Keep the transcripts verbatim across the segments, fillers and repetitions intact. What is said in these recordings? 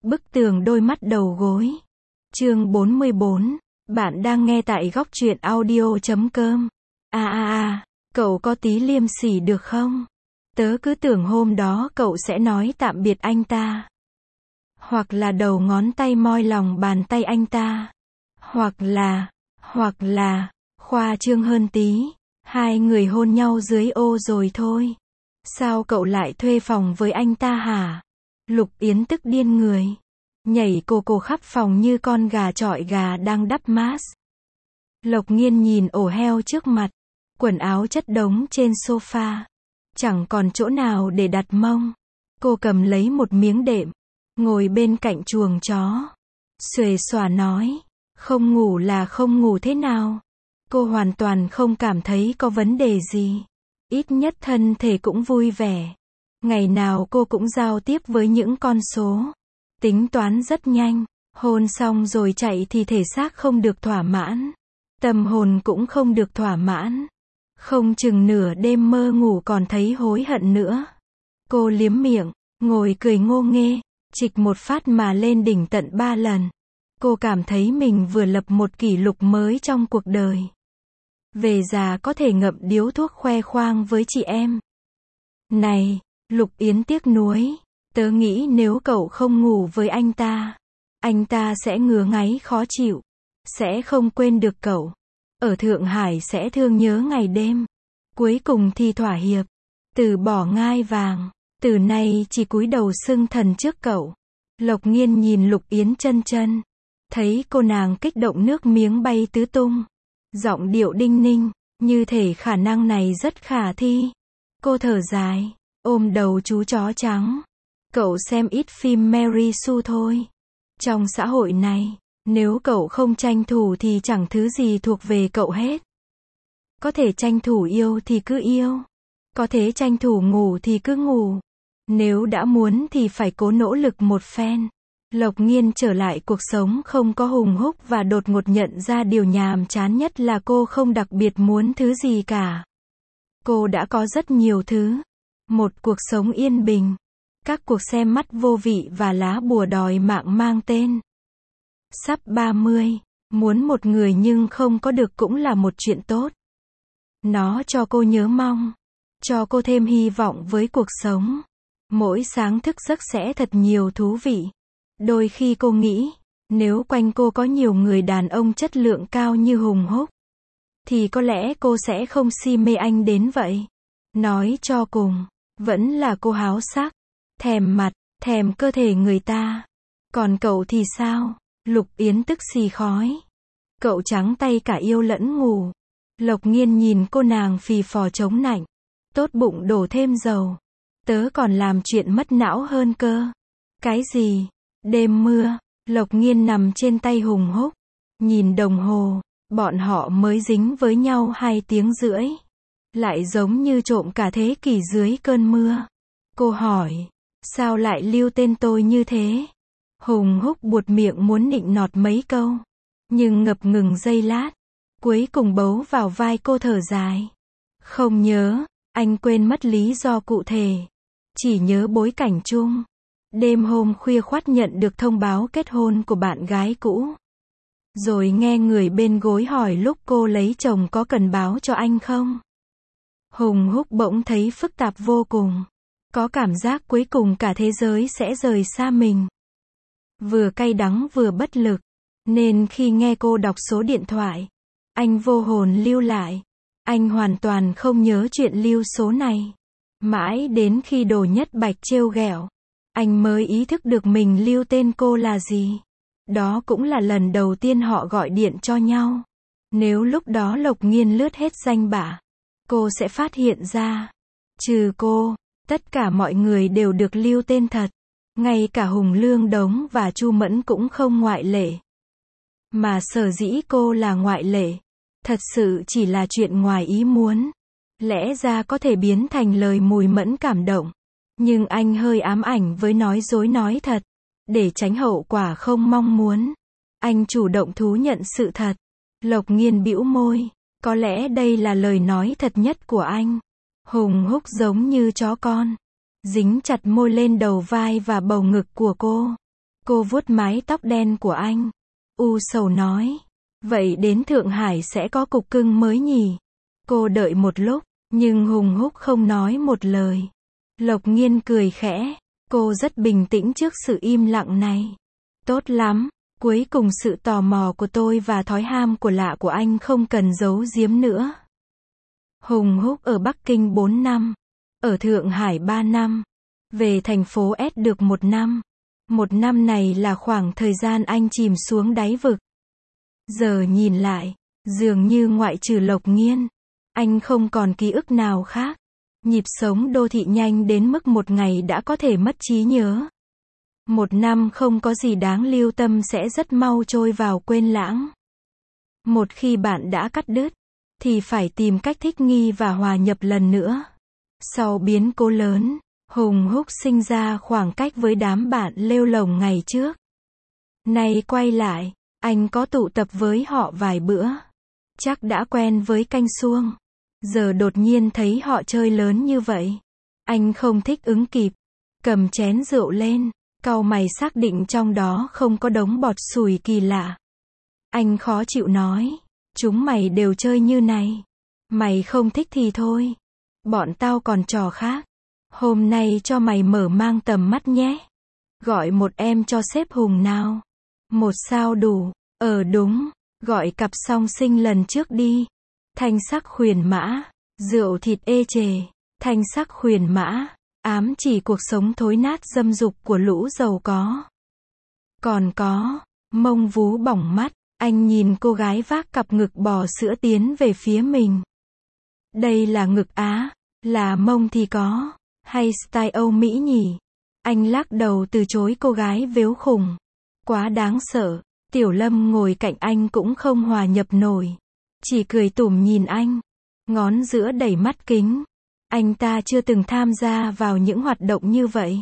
Bức tường đôi mắt đầu gối. Chương bốn mươi bốn. Bạn đang nghe tại góc truyện audio chấm com. A a a, cậu có tí liêm sỉ được không? Tớ cứ tưởng hôm đó cậu sẽ nói tạm biệt anh ta. Hoặc là đầu ngón tay moi lòng bàn tay anh ta. Hoặc là, hoặc là, khoa trương hơn tí, hai người hôn nhau dưới ô rồi thôi. Sao cậu lại thuê phòng với anh ta hả? Lục Yến tức điên người. Nhảy cô cô khắp phòng như con gà chọi gà đang đắp mát. Lộc Nghiên nhìn ổ heo trước mặt. Quần áo chất đống trên sofa. Chẳng còn chỗ nào để đặt mông. Cô cầm lấy một miếng đệm. Ngồi bên cạnh chuồng chó. Xuề xòa nói. Không ngủ là không ngủ thế nào? Cô hoàn toàn không cảm thấy có vấn đề gì. Ít nhất thân thể cũng vui vẻ. Ngày nào cô cũng giao tiếp với những con số. Tính toán rất nhanh. Hôn xong rồi chạy thì thể xác không được thỏa mãn. Tâm hồn cũng không được thỏa mãn. Không chừng nửa đêm mơ ngủ còn thấy hối hận nữa. Cô liếm miệng, ngồi cười ngô nghê, trịch một phát mà lên đỉnh tận ba lần. Cô cảm thấy mình vừa lập một kỷ lục mới trong cuộc đời. Về già có thể ngậm điếu thuốc khoe khoang với chị em. Này, Lục Yến tiếc nuối. Tớ nghĩ nếu cậu không ngủ với anh ta, anh ta sẽ ngứa ngáy khó chịu. Sẽ không quên được cậu. Ở Thượng Hải sẽ thương nhớ ngày đêm. Cuối cùng thì thỏa hiệp. Từ bỏ ngai vàng. Từ nay chỉ cúi đầu xưng thần trước cậu. Lộc Nghiên nhìn Lục Yến chân chân. Thấy cô nàng kích động nước miếng bay tứ tung. Giọng điệu đinh ninh. Như thể khả năng này rất khả thi. Cô thở dài. Ôm đầu chú chó trắng. Cậu xem ít phim Mary Sue thôi. Trong xã hội này, nếu cậu không tranh thủ thì chẳng thứ gì thuộc về cậu hết. Có thể tranh thủ yêu thì cứ yêu. Có thể tranh thủ ngủ thì cứ ngủ. Nếu đã muốn thì phải cố nỗ lực một phen. Lộc Nghiên trở lại cuộc sống không có hùng húc và đột ngột nhận ra điều nhàm chán nhất là cô không đặc biệt muốn thứ gì cả. Cô đã có rất nhiều thứ. Một cuộc sống yên bình. Các cuộc xem mắt vô vị và lá bùa đòi mạng mang tên. Sắp ba mươi, muốn một người nhưng không có được cũng là một chuyện tốt. Nó cho cô nhớ mong, cho cô thêm hy vọng với cuộc sống. Mỗi sáng thức giấc sẽ thật nhiều thú vị. Đôi khi cô nghĩ, nếu quanh cô có nhiều người đàn ông chất lượng cao như Hùng Húc, thì có lẽ cô sẽ không si mê anh đến vậy. Nói cho cùng, vẫn là cô háo sắc. Thèm mặt, thèm cơ thể người ta. Còn cậu thì sao? Lục Yến tức xì khói. Cậu trắng tay cả yêu lẫn ngủ. Lộc Nghiên nhìn cô nàng phì phò chống nạnh. Tốt bụng đổ thêm dầu. Tớ còn làm chuyện mất não hơn cơ. Cái gì? Đêm mưa. Lộc Nghiên nằm trên tay Hùng Húc. Nhìn đồng hồ. Bọn họ mới dính với nhau hai tiếng rưỡi. Lại giống như trộm cả thế kỷ dưới cơn mưa. Cô hỏi. Sao lại lưu tên tôi như thế? Hùng Húc buột miệng muốn nịnh nọt mấy câu. Nhưng ngập ngừng giây lát. Cuối cùng bấu vào vai cô thở dài. Không nhớ, anh quên mất lý do cụ thể. Chỉ nhớ bối cảnh chung. Đêm hôm khuya khoắt nhận được thông báo kết hôn của bạn gái cũ. Rồi nghe người bên gối hỏi lúc cô lấy chồng có cần báo cho anh không? Hùng Húc bỗng thấy phức tạp vô cùng. Có cảm giác cuối cùng cả thế giới sẽ rời xa mình. Vừa cay đắng vừa bất lực. Nên khi nghe cô đọc số điện thoại, anh vô hồn lưu lại. Anh hoàn toàn không nhớ chuyện lưu số này. Mãi đến khi Đồ Nhất Bạch trêu ghẹo, anh mới ý thức được mình lưu tên cô là gì. Đó cũng là lần đầu tiên họ gọi điện cho nhau. Nếu lúc đó Lộc Nghiên lướt hết danh bạ, cô sẽ phát hiện ra. Trừ cô, tất cả mọi người đều được lưu tên thật. Ngay cả Hùng Lương Đống và Chu Mẫn cũng không ngoại lệ. Mà sở dĩ cô là ngoại lệ, thật sự chỉ là chuyện ngoài ý muốn. Lẽ ra có thể biến thành lời Mùi Mẫn cảm động. Nhưng anh hơi ám ảnh với nói dối nói thật. Để tránh hậu quả không mong muốn. Anh chủ động thú nhận sự thật. Lộc Nghiên bĩu môi. Có lẽ đây là lời nói thật nhất của anh. Hùng Húc giống như chó con. Dính chặt môi lên đầu vai và bầu ngực của cô. Cô vuốt mái tóc đen của anh. U sầu nói. Vậy đến Thượng Hải sẽ có cục cưng mới nhỉ? Cô đợi một lúc, nhưng Hùng Húc không nói một lời. Lộc Nghiên cười khẽ. Cô rất bình tĩnh trước sự im lặng này. Tốt lắm. Cuối cùng sự tò mò của tôi và thói ham của lạ của anh không cần giấu giếm nữa. Hùng Húc ở Bắc Kinh bốn năm. Ở Thượng Hải ba năm. Về thành phố S được một năm. Một năm này là khoảng thời gian anh chìm xuống đáy vực. Giờ nhìn lại, dường như ngoại trừ Lộc Nghiên, anh không còn ký ức nào khác. Nhịp sống đô thị nhanh đến mức một ngày đã có thể mất trí nhớ. Một năm không có gì đáng lưu tâm sẽ rất mau trôi vào quên lãng. Một khi bạn đã cắt đứt, thì phải tìm cách thích nghi và hòa nhập lần nữa. Sau biến cố lớn, Hùng Húc sinh ra khoảng cách với đám bạn lêu lổng ngày trước. Nay quay lại, anh có tụ tập với họ vài bữa. Chắc đã quen với canh suông. Giờ đột nhiên thấy họ chơi lớn như vậy. Anh không thích ứng kịp. Cầm chén rượu lên, cau mày xác định trong đó không có đống bọt sủi kỳ lạ. Anh khó chịu nói. Chúng mày đều chơi như này. Mày không thích thì thôi. Bọn tao còn trò khác. Hôm nay cho mày mở mang tầm mắt nhé. Gọi một em cho sếp Hùng nào. Một sao đủ. Ờ đúng. Gọi cặp song sinh lần trước đi. Thanh sắc khuyển mã. Rượu thịt ê chề. Thanh sắc khuyển mã. Ám chỉ cuộc sống thối nát dâm dục của lũ giàu có. Còn có. Mông vú bỏng mắt. Anh nhìn cô gái vác cặp ngực bò sữa tiến về phía mình. Đây là ngực Á. Là mông thì có. Hay style Âu Mỹ nhỉ? Anh lắc đầu từ chối cô gái vếu khủng. Quá đáng sợ. Tiểu Lâm ngồi cạnh anh cũng không hòa nhập nổi. Chỉ cười tủm nhìn anh. Ngón giữa đẩy mắt kính. Anh ta chưa từng tham gia vào những hoạt động như vậy.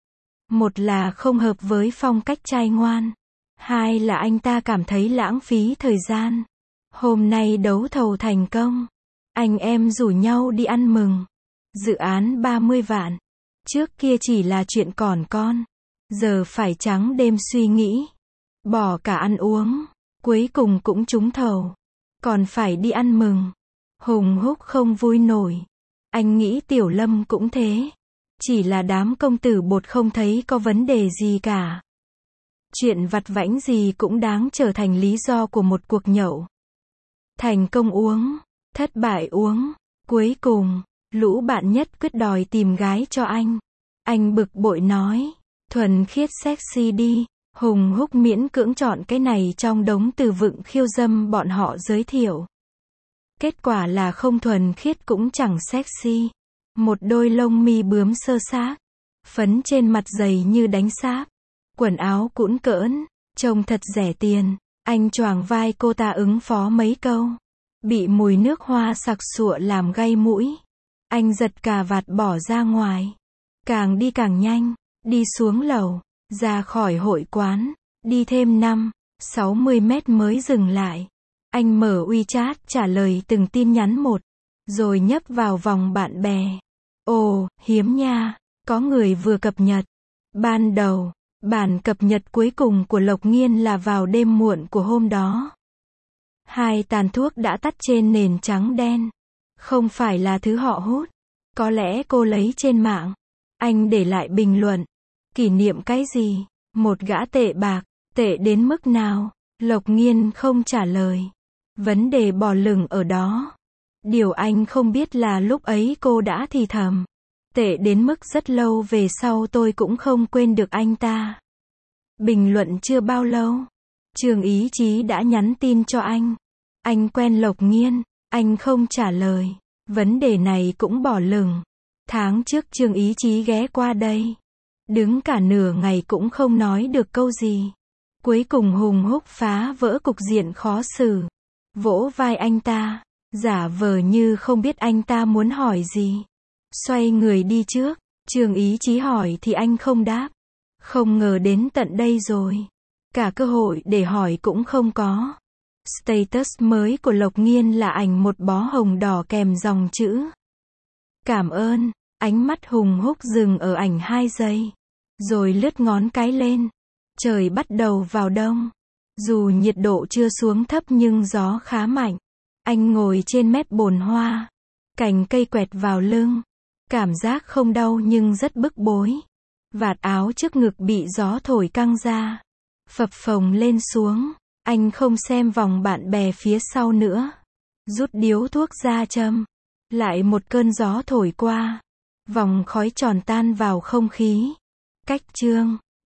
Một là không hợp với phong cách trai ngoan. Hai là anh ta cảm thấy lãng phí thời gian. Hôm nay đấu thầu thành công. Anh em rủ nhau đi ăn mừng. Dự án ba mươi vạn. Trước kia chỉ là chuyện còn con. Giờ phải trắng đêm suy nghĩ. Bỏ cả ăn uống. Cuối cùng cũng trúng thầu. Còn phải đi ăn mừng. Hùng Húc không vui nổi. Anh nghĩ Tiểu Lâm cũng thế. Chỉ là đám công tử bột không thấy có vấn đề gì cả. Chuyện vặt vãnh gì cũng đáng trở thành lý do của một cuộc nhậu. Thành công uống. Thất bại uống. Cuối cùng, lũ bạn nhất quyết đòi tìm gái cho anh. Anh bực bội nói. Thuần khiết sexy đi. Hùng Húc miễn cưỡng chọn cái này trong đống từ vựng khiêu dâm bọn họ giới thiệu. Kết quả là không thuần khiết cũng chẳng sexy. Một đôi lông mi bướm sơ xác. Phấn trên mặt dày như đánh sáp. Quần áo cũn cỡn. Trông thật rẻ tiền. Anh choàng vai cô ta ứng phó mấy câu. Bị mùi nước hoa sặc sụa làm gay mũi. Anh giật cà vạt bỏ ra ngoài. Càng đi càng nhanh. Đi xuống lầu. Ra khỏi hội quán. Đi thêm năm, sáu mươi mét mới dừng lại. Anh mở WeChat trả lời từng tin nhắn một. Rồi nhấp vào vòng bạn bè. Ồ, hiếm nha. Có người vừa cập nhật. Ban đầu, bản cập nhật cuối cùng của Lộc Nghiên là vào đêm muộn của hôm đó. Hai tàn thuốc đã tắt trên nền trắng đen. Không phải là thứ họ hút. Có lẽ cô lấy trên mạng. Anh để lại bình luận. Kỷ niệm cái gì? Một gã tệ bạc. Tệ đến mức nào? Lộc Nghiên không trả lời. Vấn đề bò lửng ở đó. Điều anh không biết là lúc ấy cô đã thì thầm. Tệ đến mức rất lâu về sau tôi cũng không quên được anh ta. Bình luận chưa bao lâu. Trương Ý Chí đã nhắn tin cho anh. Anh quen Lộc Nghiên. Anh không trả lời. Vấn đề này cũng bỏ lửng. Tháng trước Trương Ý Chí ghé qua đây. Đứng cả nửa ngày cũng không nói được câu gì. Cuối cùng Hùng Húc phá vỡ cục diện khó xử. Vỗ vai anh ta. Giả vờ như không biết anh ta muốn hỏi gì. Xoay người đi trước. Trương Ý Chí hỏi thì anh không đáp. Không ngờ đến tận đây rồi. Cả cơ hội để hỏi cũng không có. Status mới của Lộc Nghiên là ảnh một bó hồng đỏ kèm dòng chữ. Cảm ơn. Ánh mắt Hùng Húc dừng ở ảnh hai giây. Rồi lướt ngón cái lên. Trời bắt đầu vào đông. Dù nhiệt độ chưa xuống thấp nhưng gió khá mạnh. Anh ngồi trên mép bồn hoa. Cành cây quẹt vào lưng. Cảm giác không đau nhưng rất bức bối. Vạt áo trước ngực bị gió thổi căng ra. Phập phồng lên xuống. Anh không xem vòng bạn bè phía sau nữa. Rút điếu thuốc ra châm. Lại một cơn gió thổi qua. Vòng khói tròn tan vào không khí. Cách chương